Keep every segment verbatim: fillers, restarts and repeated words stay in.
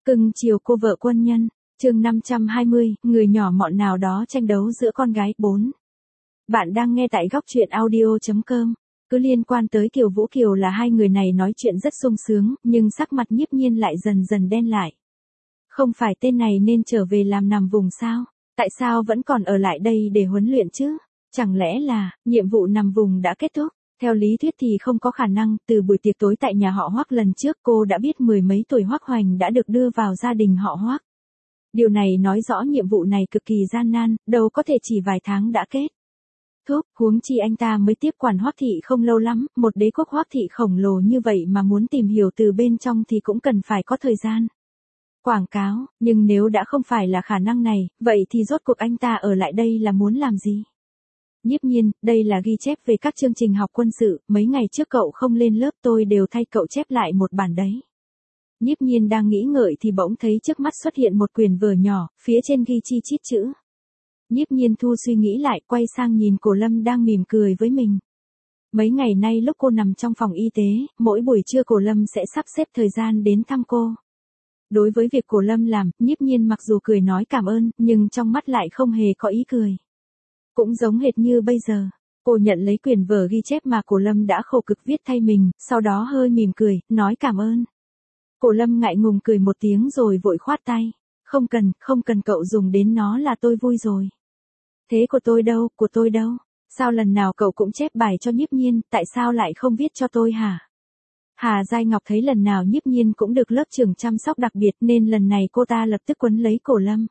Cưng chiều cô vợ quân nhân, chương năm trăm hai mươi, người nhỏ mọn nào đó tranh đấu giữa con gái. bốn. Bạn đang nghe tại góc truyện audio chấm com. Cứ liên quan tới Kiều Vũ Kiều là hai người này nói chuyện rất sung sướng, nhưng sắc mặt Nhiếp Nhiên lại dần dần đen lại. Không phải tên này nên trở về làm nằm vùng sao? Tại sao vẫn còn ở lại đây để huấn luyện chứ? Chẳng lẽ là, nhiệm vụ nằm vùng đã kết thúc? Theo lý thuyết thì không có khả năng, từ buổi tiệc tối tại nhà họ Hoắc lần trước cô đã biết mười mấy tuổi Hoắc Hoành đã được đưa vào gia đình họ Hoắc. Điều này nói rõ nhiệm vụ này cực kỳ gian nan, đâu có thể chỉ vài tháng đã kết thúc, huống chi anh ta mới tiếp quản Hoắc thị không lâu lắm, một đế quốc Hoắc thị khổng lồ như vậy mà muốn tìm hiểu từ bên trong thì cũng cần phải có thời gian. Quảng cáo, nhưng nếu đã không phải là khả năng này, vậy thì rốt cuộc anh ta ở lại đây là muốn làm gì? Nhiếp Nhiên, đây là ghi chép về các chương trình học quân sự, mấy ngày trước cậu không lên lớp tôi đều thay cậu chép lại một bản đấy. Nhiếp Nhiên đang nghĩ ngợi thì bỗng thấy trước mắt xuất hiện một quyển vở nhỏ, phía trên ghi chi chít chữ. Nhiếp Nhiên thu suy nghĩ lại, quay sang nhìn Cổ Lâm đang mỉm cười với mình. Mấy ngày nay lúc cô nằm trong phòng y tế, mỗi buổi trưa Cổ Lâm sẽ sắp xếp thời gian đến thăm cô. Đối với việc Cổ Lâm làm, Nhiếp Nhiên mặc dù cười nói cảm ơn, nhưng trong mắt lại không hề có ý cười. Cũng giống hệt như bây giờ, cô nhận lấy quyển vở ghi chép mà Cổ Lâm đã khổ cực viết thay mình, sau đó hơi mỉm cười, nói cảm ơn. Cổ Lâm ngại ngùng cười một tiếng rồi vội khoát tay. Không cần, không cần cậu dùng đến nó là tôi vui rồi. Thế của tôi đâu, của tôi đâu? Sao lần nào cậu cũng chép bài cho Nhiếp Nhiên, tại sao lại không viết cho tôi hả? Hà Giai Ngọc thấy lần nào Nhiếp Nhiên cũng được lớp trưởng chăm sóc đặc biệt nên lần này cô ta lập tức quấn lấy Cổ Lâm.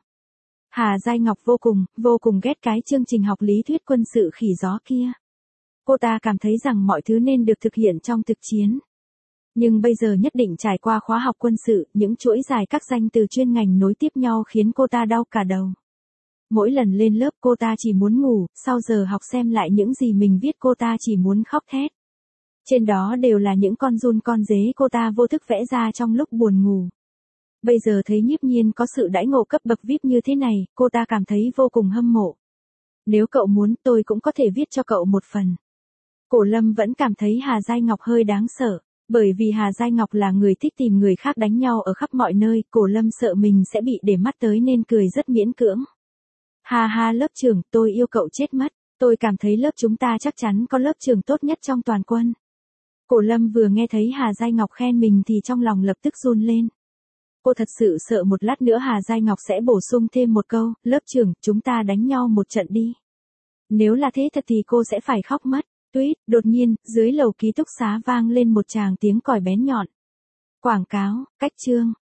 Hà Giai Ngọc vô cùng, vô cùng ghét cái chương trình học lý thuyết quân sự khỉ gió kia. Cô ta cảm thấy rằng mọi thứ nên được thực hiện trong thực chiến. Nhưng bây giờ nhất định trải qua khóa học quân sự, những chuỗi dài các danh từ chuyên ngành nối tiếp nhau khiến cô ta đau cả đầu. Mỗi lần lên lớp cô ta chỉ muốn ngủ, sau giờ học xem lại những gì mình viết cô ta chỉ muốn khóc thét. Trên đó đều là những con giun con dế cô ta vô thức vẽ ra trong lúc buồn ngủ. Bây giờ thấy Nhiếp Nhiên có sự đãi ngộ cấp bậc vi ai pi như thế này, cô ta cảm thấy vô cùng hâm mộ. Nếu cậu muốn tôi cũng có thể viết cho cậu một phần. Cổ Lâm vẫn cảm thấy Hà Giai Ngọc hơi đáng sợ, bởi vì Hà Giai Ngọc là người thích tìm người khác đánh nhau ở khắp mọi nơi, Cổ Lâm sợ mình sẽ bị để mắt tới nên cười rất miễn cưỡng. Ha ha lớp trưởng, tôi yêu cậu chết mất, tôi cảm thấy lớp chúng ta chắc chắn có lớp trưởng tốt nhất trong toàn quân. Cổ Lâm vừa nghe thấy Hà Giai Ngọc khen mình thì trong lòng lập tức run lên. Cô thật sự sợ một lát nữa Hà Giai Ngọc sẽ bổ sung thêm một câu, lớp trưởng, chúng ta đánh nhau một trận đi. Nếu là thế thật thì cô sẽ phải khóc mất. Tuyết, đột nhiên, dưới lầu ký túc xá vang lên một tràng tiếng còi bén nhọn. Quảng cáo, cách chương.